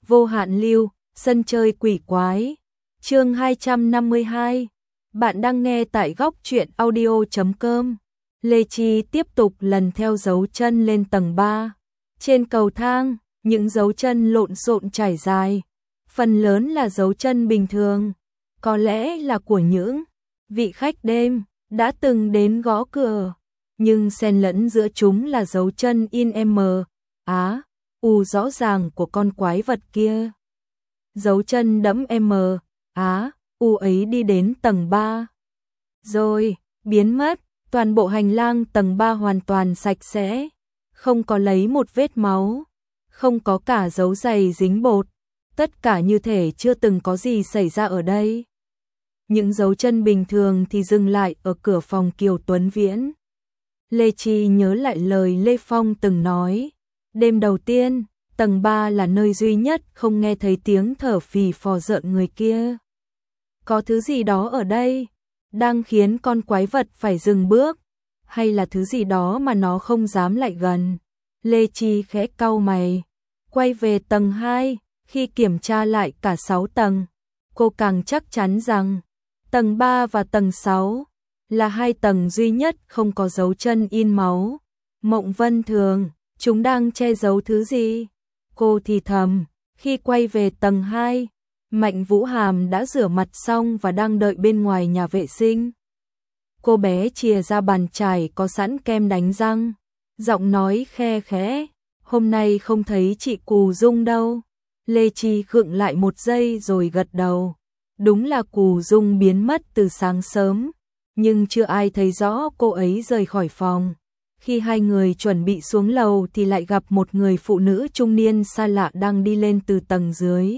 Vô hạn lưu, sân chơi quỷ quái. Chương 252. Bạn đang nghe tại góc truyện audio.com. Lê Chi tiếp tục lần theo dấu chân lên tầng 3. Trên cầu thang, những dấu chân lộn xộn trải dài, phần lớn là dấu chân bình thường, có lẽ là của những vị khách đêm đã từng đến gõ cửa, nhưng xen lẫn giữa chúng là dấu chân in M, Á, U rõ ràng của con quái vật kia. Dấu chân đẫm M, Á, U ấy đi đến tầng 3, rồi biến mất. Toàn bộ hành lang tầng 3 hoàn toàn sạch sẽ, không có lấy một vết máu, không có cả dấu giày dính bột, tất cả như thể chưa từng có gì xảy ra ở đây. Những dấu chân bình thường thì dừng lại ở cửa phòng Kiều Tuấn Viễn. Lê Chi nhớ lại lời Lê Phong từng nói, đêm đầu tiên, tầng 3 là nơi duy nhất không nghe thấy tiếng thở phì phò rợn người kia. Có thứ gì đó ở đây đang khiến con quái vật phải dừng bước, hay là thứ gì đó mà nó không dám lại gần. Lê Chi khẽ cau mày, quay về tầng 2, khi kiểm tra lại cả 6 tầng, cô càng chắc chắn rằng tầng 3 và tầng 6 là hai tầng duy nhất không có dấu chân in máu. Mộng Vân Thường, chúng đang che giấu thứ gì? Cô thì thầm, khi quay về tầng 2, Mạnh Vũ Hàm đã rửa mặt xong và đang đợi bên ngoài nhà vệ sinh. Cô bé chìa ra bàn chải có sẵn kem đánh răng, giọng nói khe khẽ, hôm nay không thấy chị Cù Dung đâu. Lê Chi khựng lại một giây rồi gật đầu. Đúng là Cù Dung biến mất từ sáng sớm, nhưng chưa ai thấy rõ cô ấy rời khỏi phòng. Khi hai người chuẩn bị xuống lầu thì lại gặp một người phụ nữ trung niên xa lạ đang đi lên từ tầng dưới.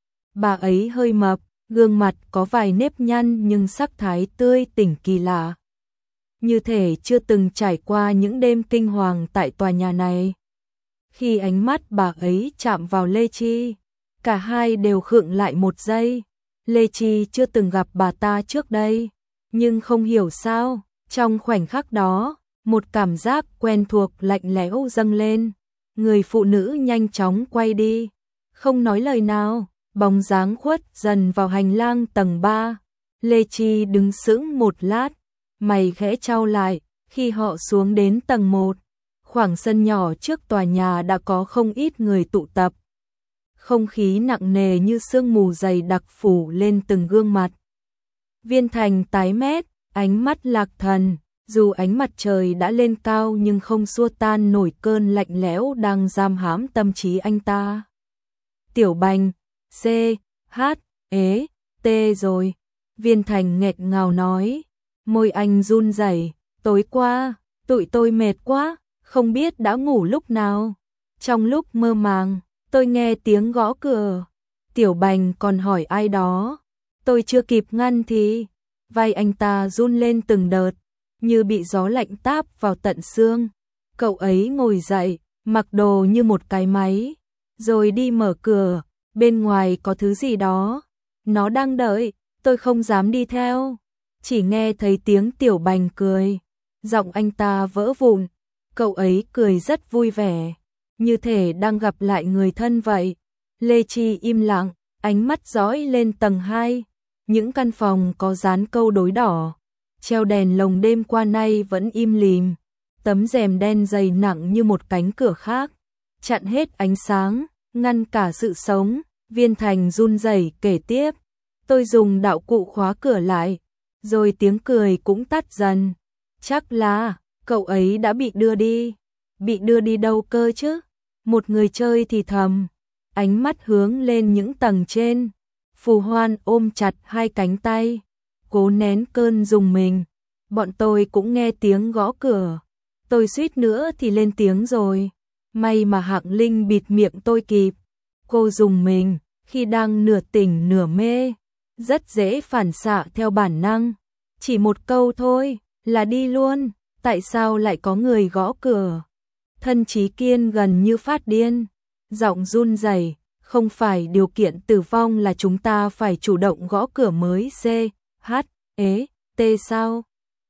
Bà ấy hơi mập, gương mặt có vài nếp nhăn nhưng sắc thái tươi tỉnh kỳ lạ, như thể chưa từng trải qua những đêm kinh hoàng tại tòa nhà này. Khi ánh mắt bà ấy chạm vào Lê Chi, cả hai đều khựng lại một giây. Lê Chi chưa từng gặp bà ta trước đây, nhưng không hiểu sao, trong khoảnh khắc đó, một cảm giác quen thuộc lạnh lẽo dâng lên. Người phụ nữ nhanh chóng quay đi, không nói lời nào, bóng dáng khuất dần vào hành lang tầng 3. Lê Chi đứng sững một lát, mày khẽ chau lại. Khi họ xuống đến tầng 1, khoảng sân nhỏ trước tòa nhà đã có không ít người tụ tập. Không khí nặng nề như sương mù dày đặc phủ lên từng gương mặt. Viên Thành tái mét, ánh mắt lạc thần, dù ánh mặt trời đã lên cao nhưng không xua tan nổi cơn lạnh lẽo đang giam hãm tâm trí anh ta. Tiểu Bành, C, H, ế, T rồi. Viên Thành nghẹt ngào nói, môi anh run rẩy, tối qua, tụi tôi mệt quá, không biết đã ngủ lúc nào. Trong lúc mơ màng, tôi nghe tiếng gõ cửa. Tiểu Bành còn hỏi ai đó. Tôi chưa kịp ngăn thì vai anh ta run lên từng đợt, như bị gió lạnh táp vào tận xương. Cậu ấy ngồi dậy, mặc đồ như một cái máy, rồi đi mở cửa. Bên ngoài có thứ gì đó, nó đang đợi, tôi không dám đi theo. Chỉ nghe thấy tiếng Tiểu Bành cười, giọng anh ta vỡ vụn. Cậu ấy cười rất vui vẻ, như thể đang gặp lại người thân vậy. Lê Chi im lặng, ánh mắt dõi lên tầng 2. Những căn phòng có dán câu đối đỏ, treo đèn lồng đêm qua nay vẫn im lìm. Tấm rèm đen dày nặng như một cánh cửa khác, chặn hết ánh sáng, ngăn cả sự sống. Viên Thành run rẩy kể tiếp, tôi dùng đạo cụ khóa cửa lại, rồi tiếng cười cũng tắt dần. Chắc là cậu ấy đã bị đưa đi. Bị đưa đi đâu cơ chứ? Một người chơi thì thầm, ánh mắt hướng lên những tầng trên. Phù Hoan ôm chặt hai cánh tay, cố nén cơn rùng mình. Bọn tôi cũng nghe tiếng gõ cửa, tôi suýt nữa thì lên tiếng rồi. May mà Hạng Linh bịt miệng tôi kịp. Cô rùng mình, khi đang nửa tỉnh nửa mê, rất dễ phản xạ theo bản năng. Chỉ một câu thôi, là đi luôn. Tại sao lại có người gõ cửa? Thân Chí Kiên gần như phát điên, giọng run rẩy, không phải điều kiện tử vong là chúng ta phải chủ động gõ cửa mới C, H, ế, T sao?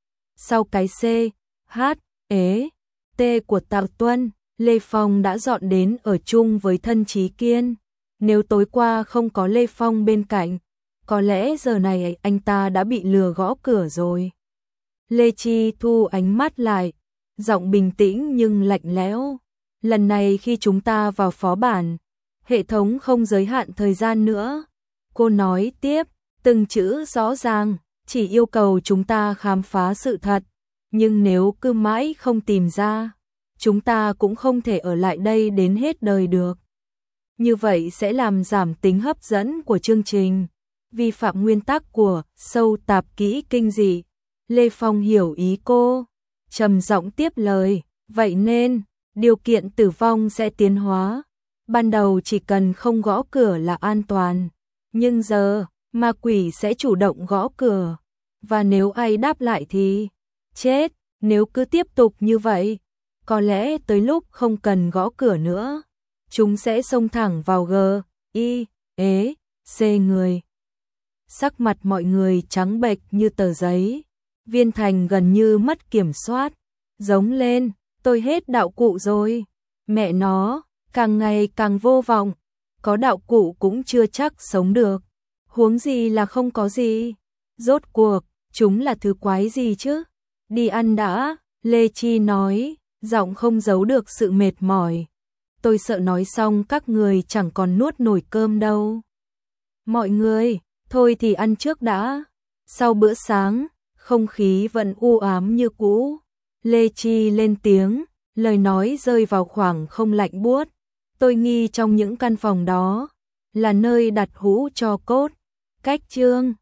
Sau cái C, H, ế, T của Tào Tuân, Lê Phong đã dọn đến ở chung với Thân Chí Kiên. Nếu tối qua không có Lê Phong bên cạnh, có lẽ giờ này anh ta đã bị lừa gõ cửa rồi. Lê Chi thu ánh mắt lại, giọng bình tĩnh nhưng lạnh lẽo. Lần này khi chúng ta vào phó bản, hệ thống không giới hạn thời gian nữa. Cô nói tiếp, từng chữ rõ ràng, chỉ yêu cầu chúng ta khám phá sự thật. Nhưng nếu cứ mãi không tìm ra, chúng ta cũng không thể ở lại đây đến hết đời được. Như vậy sẽ làm giảm tính hấp dẫn của chương trình, vi phạm nguyên tắc của sâu tạp kỹ kinh dị. Lê Phong hiểu ý cô, trầm giọng tiếp lời, vậy nên, điều kiện tử vong sẽ tiến hóa. Ban đầu chỉ cần không gõ cửa là an toàn, nhưng giờ, ma quỷ sẽ chủ động gõ cửa, và nếu ai đáp lại thì chết. Nếu cứ tiếp tục như vậy, có lẽ tới lúc không cần gõ cửa nữa, chúng sẽ xông thẳng vào G, I, E, C người. Sắc mặt mọi người trắng bệch như tờ giấy. Viên Thành gần như mất kiểm soát, giống lên, tôi hết đạo cụ rồi. Mẹ nó, càng ngày càng vô vọng, có đạo cụ cũng chưa chắc sống được. Huống gì là không có gì. Rốt cuộc, chúng là thứ quái gì chứ? Đi ăn đã, Lê Chi nói, giọng không giấu được sự mệt mỏi. Tôi sợ nói xong các người chẳng còn nuốt nổi cơm đâu. Mọi người, thôi thì ăn trước đã. Sau bữa sáng, không khí vẫn u ám như cũ. Lê Chi lên tiếng, lời nói rơi vào khoảng không lạnh buốt. Tôi nghi trong những căn phòng đó là nơi đặt hũ tro cốt. Cách chương